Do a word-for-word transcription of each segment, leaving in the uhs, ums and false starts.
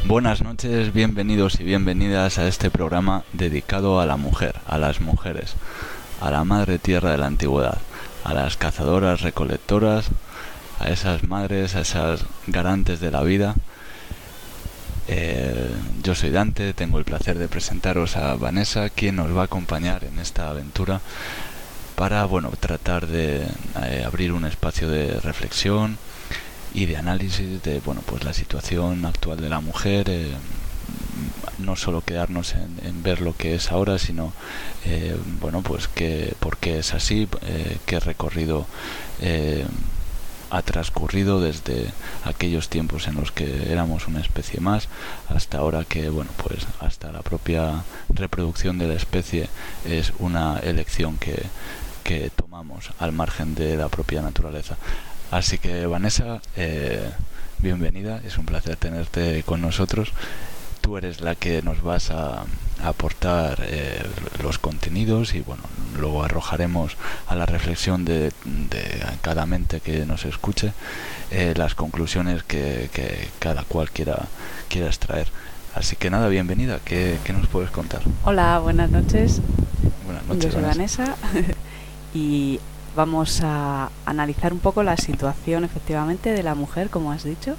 Buenas noches, bienvenidos y bienvenidas a este programa dedicado a la mujer, a las mujeres, a la madre tierra de la antigüedad, a las cazadoras, recolectoras, a esas madres, a esas garantes de la vida. Eh, yo soy Dante, tengo el placer de presentaros a Vanessa, quien nos va a acompañar en esta aventura para, bueno, tratar de eh, abrir un espacio de reflexión y de análisis de, bueno, pues la situación actual de la mujer, eh, no solo quedarnos en, en ver lo que es ahora, sino eh, bueno, pues que por qué es así, eh, qué recorrido eh, ha transcurrido desde aquellos tiempos en los que éramos una especie más hasta ahora que, bueno, pues hasta la propia reproducción de la especie es una elección que, que tomamos al margen de la propia naturaleza. Así que, Vanessa, eh, bienvenida, es un placer tenerte con nosotros. Tú eres la que nos vas a, a aportar eh, los contenidos y, bueno, luego arrojaremos a la reflexión de, de cada mente que nos escuche eh, las conclusiones que, que cada cual quiera, quiera extraer. Así que nada, bienvenida, ¿qué, qué nos puedes contar? Hola, buenas noches. Buenas noches, Yo soy Vanessa. Vanessa y vamos a analizar un poco la situación efectivamente de la mujer, como has dicho.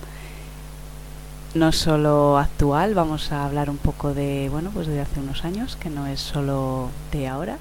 No solo actual, vamos a hablar un poco de, bueno, pues de hace unos años, que no es solo de ahora.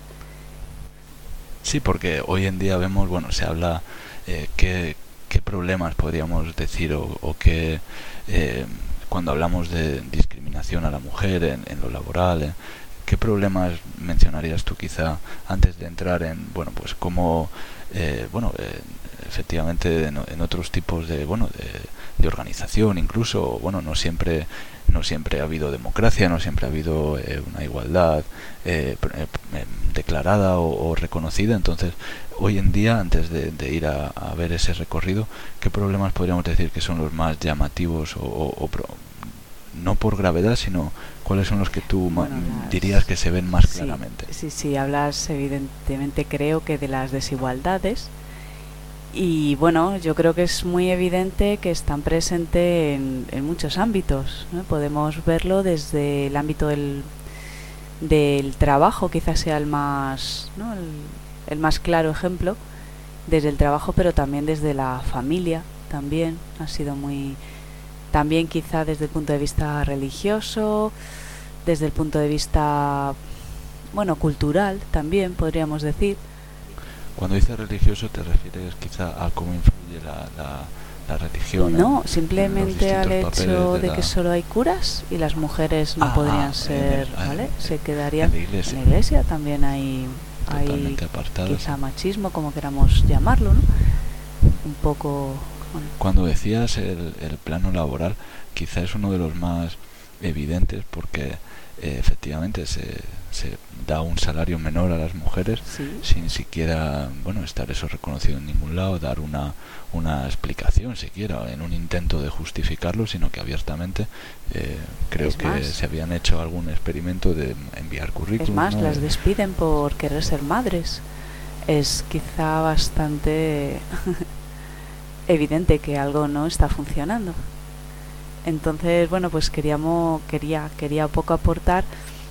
Sí, porque hoy en día vemos, bueno, se habla eh, qué, qué problemas podríamos decir o, o qué, eh, cuando hablamos de discriminación a la mujer en, en lo laboral, eh, ¿qué problemas mencionarías tú quizá antes de entrar en, bueno, pues cómo, eh, bueno, eh, efectivamente en, en otros tipos de, bueno, de, de organización incluso, bueno, no siempre, no siempre ha habido democracia, no siempre ha habido eh, una igualdad eh, eh, declarada o, o reconocida. Entonces, hoy en día, antes de, de ir a, a ver ese recorrido, ¿qué problemas podríamos decir que son los más llamativos o, o, o pro, no por gravedad, sino cuáles son los que tú bueno, las... dirías que se ven más sí, claramente? Sí, sí, hablas evidentemente, creo que de las desigualdades. Y bueno, yo creo que es muy evidente que están presentes en, en muchos ámbitos, ¿no? Podemos verlo desde el ámbito del, del trabajo, quizás sea el más, ¿no? el, el más claro ejemplo, desde el trabajo, pero también desde la familia, también ha sido muy... También quizá desde el punto de vista religioso, desde el punto de vista, bueno, cultural también, podríamos decir. Cuando dices religioso, ¿te refieres quizá a cómo influye la, la, la religión? No, en, simplemente en al hecho de, de la... que solo hay curas y las mujeres no ah, podrían ser, el, ¿vale? En, Se quedarían en la iglesia. En la iglesia también hay, hay quizá machismo, como queramos llamarlo, ¿no? Un poco... Bueno. Cuando decías el, el plano laboral, quizá es uno de los más evidentes porque eh, efectivamente se, se da un salario menor a las mujeres, ¿sí?, sin siquiera, bueno, estar eso reconocido en ningún lado, dar una, una explicación siquiera en un intento de justificarlo, sino que abiertamente eh, creo es que más, se habían hecho algún experimento de enviar currículum. Es más, ¿no? las despiden por querer ser madres. Es quizá bastante evidente que algo no está funcionando. Entonces, bueno, pues queríamos, quería, quería poco aportar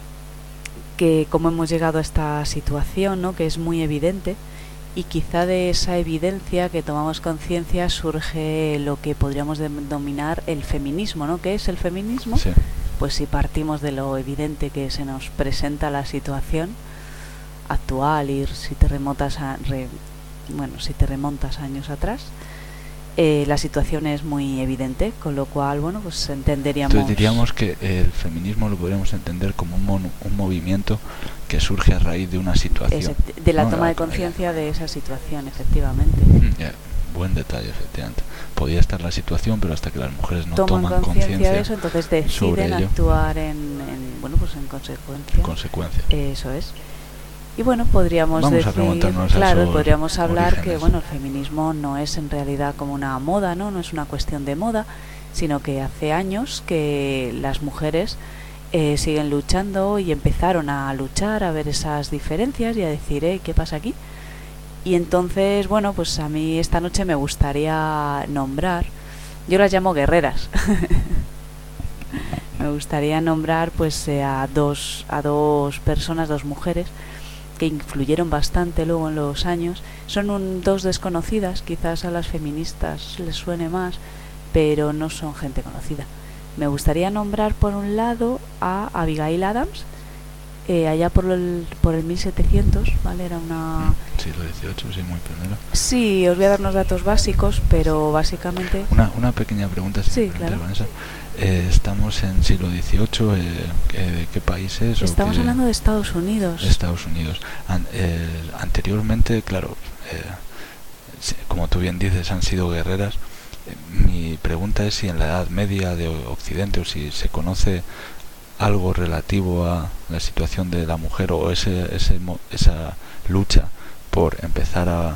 que cómo hemos llegado a esta situación, ¿no? Que es muy evidente, y quizá de esa evidencia que tomamos conciencia surge lo que podríamos denominar el feminismo, ¿no? ¿Qué es el feminismo? Sí. Pues si partimos de lo evidente que se nos presenta la situación actual y si te remontas a, re, bueno, si te remontas años atrás, Eh, la situación es muy evidente, con lo cual, bueno, pues entenderíamos... Entonces diríamos que el feminismo lo podríamos entender como un, mon, un movimiento que surge a raíz de una situación. Es, de la ¿no? toma la, de conciencia de esa situación, efectivamente. Yeah, buen detalle, efectivamente. Podía estar la situación, pero hasta que las mujeres no toman, toman conciencia de eso, entonces deciden ello, actuar en, en, bueno, pues en consecuencia. En consecuencia. Eso es. Y bueno, podríamos Vamos decir, claro, podríamos hablar orígenes. que bueno, el feminismo no es en realidad como una moda, ¿no? No es una cuestión de moda, sino que hace años que las mujeres eh, siguen luchando y empezaron a luchar, a ver esas diferencias y a decir, eh, ¿qué pasa aquí? Y entonces, bueno, pues a mí esta noche me gustaría nombrar, yo las llamo guerreras, Me gustaría nombrar pues eh, a dos a dos personas, dos mujeres que influyeron bastante luego en los años. Son un, dos desconocidas, quizás a las feministas les suene más, pero no son gente conocida. Me gustaría nombrar por un lado a Abigail Adams, eh, allá por el, por el mil setecientos, ¿vale? Era una... Siglo dieciocho, sí, muy pionero. Sí, os voy a dar unos datos básicos, pero básicamente... Una, una pequeña pregunta, si sí, me permite, claro. Vanessa. Eh, estamos en siglo dieciocho, eh, ¿de qué países? Estamos o qué... hablando de Estados Unidos. Estados Unidos. An eh, anteriormente, claro, eh, como tú bien dices, han sido guerreras. Eh, mi pregunta es si en la Edad Media de Occidente o si se conoce algo relativo a la situación de la mujer o ese, ese esa lucha por empezar a,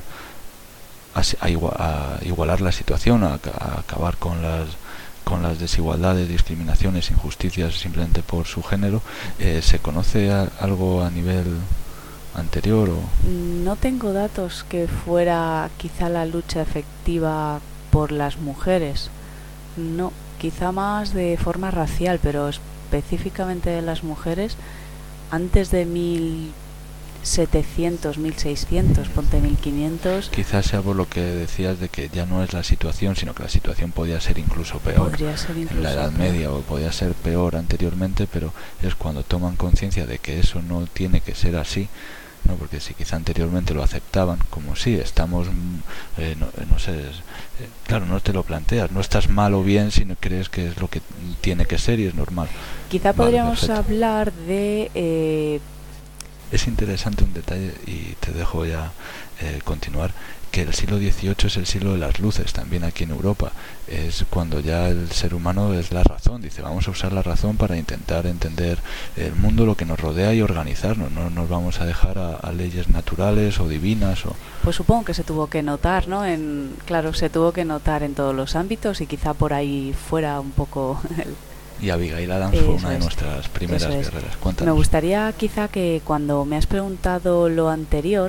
a, a, igual, a igualar la situación, a, a acabar con las con las desigualdades, discriminaciones, injusticias simplemente por su género. Eh, ¿se conoce a, algo a nivel anterior? O? No tengo datos que fuera quizá la lucha efectiva por las mujeres. No, quizá más de forma racial, pero específicamente de las mujeres antes de mil setecientos, mil seiscientos, ponte mil quinientos. Quizás sea por lo que decías de que ya no es la situación, sino que la situación podía ser incluso peor. Podría ser incluso en la Edad peor. Media, o podía ser peor anteriormente, pero es cuando toman conciencia de que eso no tiene que ser así, ¿no? Porque si quizá anteriormente lo aceptaban como sí, estamos, eh, no, no sé, eh, claro, no te lo planteas, no estás mal o bien, sino crees que es lo que tiene que ser y es normal. Quizá Vale, podríamos perfecto. hablar de... Eh, Es interesante un detalle, y te dejo ya eh, continuar, que el siglo dieciocho es el siglo de las luces, también aquí en Europa. Es cuando ya el ser humano es la razón, dice, vamos a usar la razón para intentar entender el mundo, lo que nos rodea y organizarnos, no nos vamos a dejar a, a leyes naturales o divinas. O... Pues supongo que se tuvo que notar, ¿no? En, claro, se tuvo que notar en todos los ámbitos y quizá por ahí fuera un poco... El, Y Abigail Adams Eso fue una de es. nuestras primeras Eso es. guerreras. Cuéntanos. Me gustaría quizá que cuando me has preguntado lo anterior,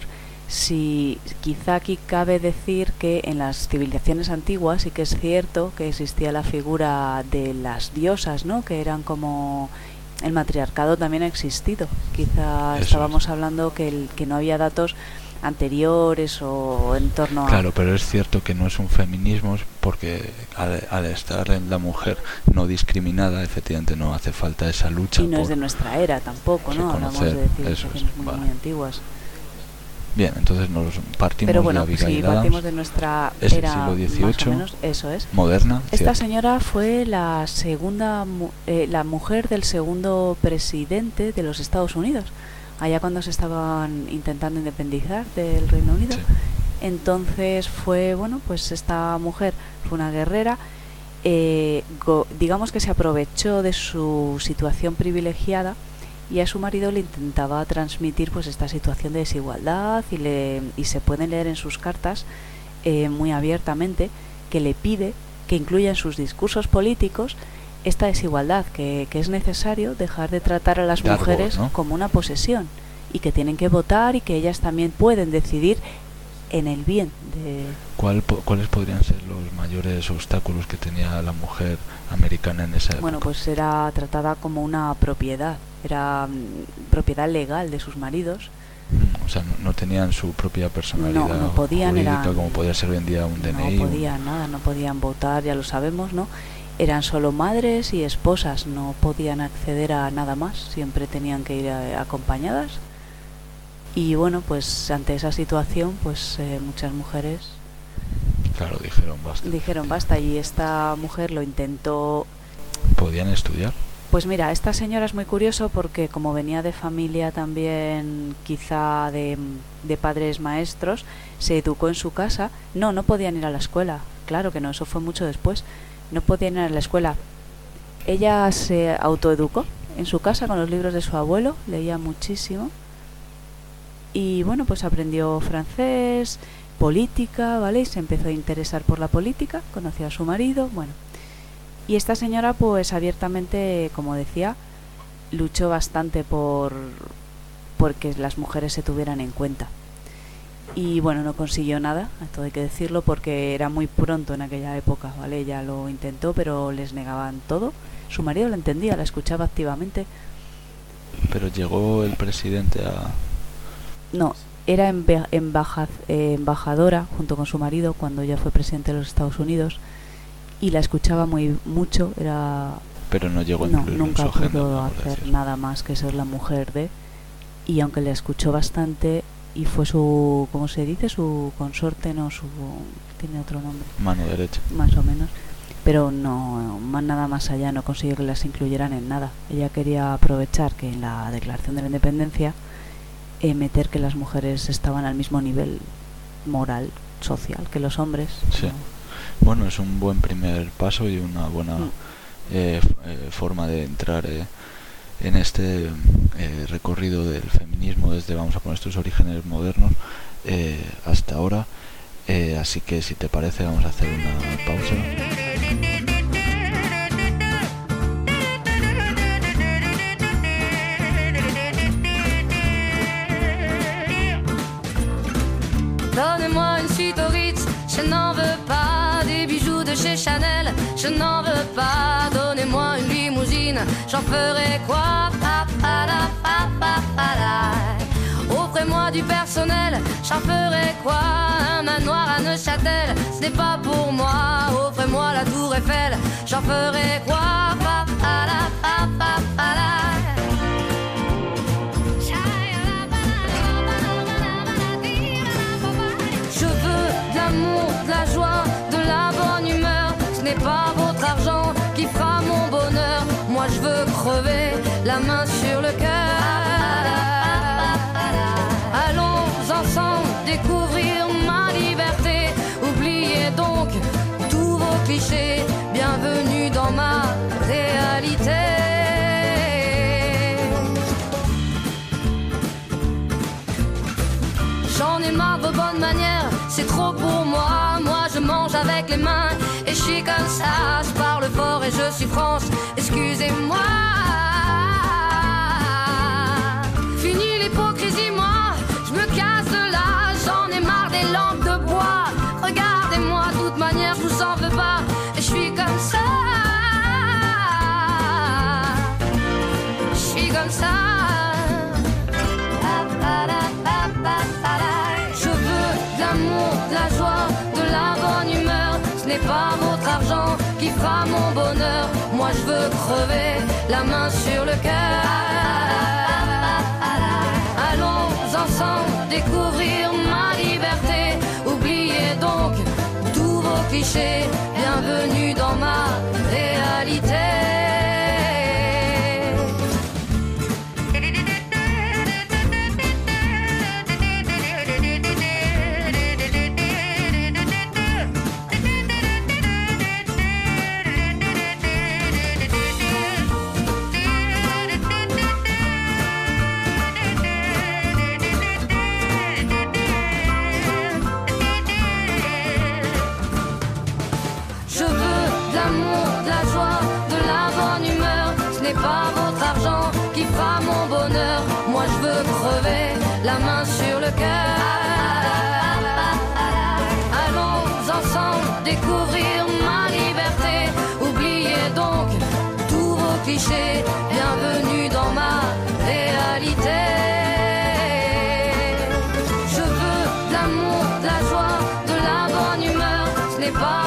si quizá aquí cabe decir que en las civilizaciones antiguas sí que es cierto que existía la figura de las diosas, ¿no? Que eran como... El matriarcado también ha existido. Quizá Eso estábamos es. hablando que, el, que no había datos anteriores o en torno a... Claro, pero es cierto que no es un feminismo porque al, al estar en la mujer no discriminada, efectivamente no hace falta esa lucha. Y no por es de nuestra era tampoco, ¿no? Hablamos de civilizaciones es, muy, vale. muy antiguas. Bien, entonces nos partimos Pero bueno, de Abigail si Adams. partimos de nuestra Es el era siglo dieciocho, más o menos, eso es. Moderna. Esta cierto. señora fue la segunda, mu- eh, la mujer del segundo presidente de los Estados Unidos, allá cuando se estaban intentando independizar del Reino Unido. Sí. Entonces fue, bueno, pues esta mujer fue una guerrera, eh, go- digamos que se aprovechó de su situación privilegiada y a su marido le intentaba transmitir pues esta situación de desigualdad y, le, y se pueden leer en sus cartas eh, muy abiertamente que le pide que incluya en sus discursos políticos esta desigualdad, que, que es necesario dejar de tratar a las Dar mujeres voz, ¿no? como una posesión y que tienen que votar y que ellas también pueden decidir en el bien de... ¿Cuál, po ¿Cuáles podrían ser los mayores obstáculos que tenía la mujer americana en esa época? Bueno, pues era tratada como una propiedad, era mm, propiedad legal de sus maridos. O sea, no, no tenían su propia personalidad No, no podían, jurídica, eran, como podría ser hoy en día un D N I. No podían nada, no podían votar, ya lo sabemos, ¿no? Eran solo madres y esposas, no podían acceder a nada más, siempre tenían que ir a, acompañadas. Y bueno, pues ante esa situación, pues eh, muchas mujeres... Claro, dijeron basta. Dijeron basta, y esta mujer lo intentó... ¿Podían estudiar? Pues mira, esta señora es muy curioso porque como venía de familia también quizá de, de padres maestros, se educó en su casa. No, no podían ir a la escuela, claro que no, eso fue mucho después. No podían ir a la escuela. Ella se autoeducó en su casa con los libros de su abuelo, leía muchísimo. Y bueno, pues aprendió francés, política, ¿vale? Y se empezó a interesar por la política, conoció a su marido, bueno. Y esta señora, pues abiertamente, como decía, luchó bastante por, por que las mujeres se tuvieran en cuenta. y bueno, no consiguió nada, esto hay que decirlo, porque era muy pronto en aquella época, ¿vale? Ella lo intentó, pero les negaban todo. Su marido la entendía, la escuchaba activamente. Pero llegó el presidente a... No, era embe- embaja- eh, embajadora junto con su marido cuando ella fue presidente de los Estados Unidos, y la escuchaba muy mucho, era... Pero no llegó a No, incluirlo nunca en su agenda, pudo por hacer decir. nada más que ser la mujer de... Y aunque le escuchó bastante y fue su, ¿cómo se dice? Su consorte, no, su... tiene otro nombre, Mano derecha. más o menos. Pero no, más nada más allá, no consiguió que las incluyeran en nada. Ella quería aprovechar que en la Declaración de la Independencia eh, meter que las mujeres estaban al mismo nivel moral, social que los hombres. Sí. ¿no? Bueno, es un buen primer paso y una buena Mm. eh, f- eh, forma de entrar eh, en este eh, recorrido del feminismo desde, vamos a poner, sus orígenes modernos eh, hasta ahora. Eh, así que si te parece vamos a hacer una pausa. Donnez-moi une suite au Ritz, je n'en veux pas. Des bijoux de chez Chanel, je n'en veux pas. Donnez-moi une limousine, j'en ferai quoi? Pa, pa, la, pa, pa, pa, la. Offrez-moi du personnel, j'en ferai quoi? Un manoir à Neuchâtel, ce n'est pas pour moi. Offrez-moi la tour Eiffel, j'en ferai quoi? Pa, pa, la, pa, pa, pa, la. Je veux de l'amour, de la joie, de la bonne humeur. Ce n'est pas votre argent qui fera mon bonheur. Moi je veux crever la main sur le cœur. Allons ensemble découvrir ma liberté. Oubliez donc tous vos clichés. Bienvenue dans ma réalité. J'en ai marre de vos bonnes manières, c'est trop pour moi. Moi je mange avec les mains et je suis comme ça. Je parle fort et je suis France, excusez-moi. Fini l'hypocrisie, moi, je me casse de là. J'en ai marre des lampes de bois. Regardez-moi, de toute manière je vous en veux pas. Et je suis comme ça. Je suis comme ça. Je veux de l'amour, de la joie, de la bonne humeur. Ce n'est pas votre argent qui fera mon bonheur. Moi je veux crever la main sur le cœur. Allons ensemble découvrir ma liberté. Oubliez donc tous vos clichés. Bienvenue dans ma réalité. Pas votre argent qui fera mon bonheur. Moi je veux crever la main sur le cœur. Allons ensemble découvrir ma liberté. Oubliez donc tous vos clichés. Bienvenue dans ma réalité. Je veux de l'amour, de la joie, de la bonne humeur. Ce n'est pas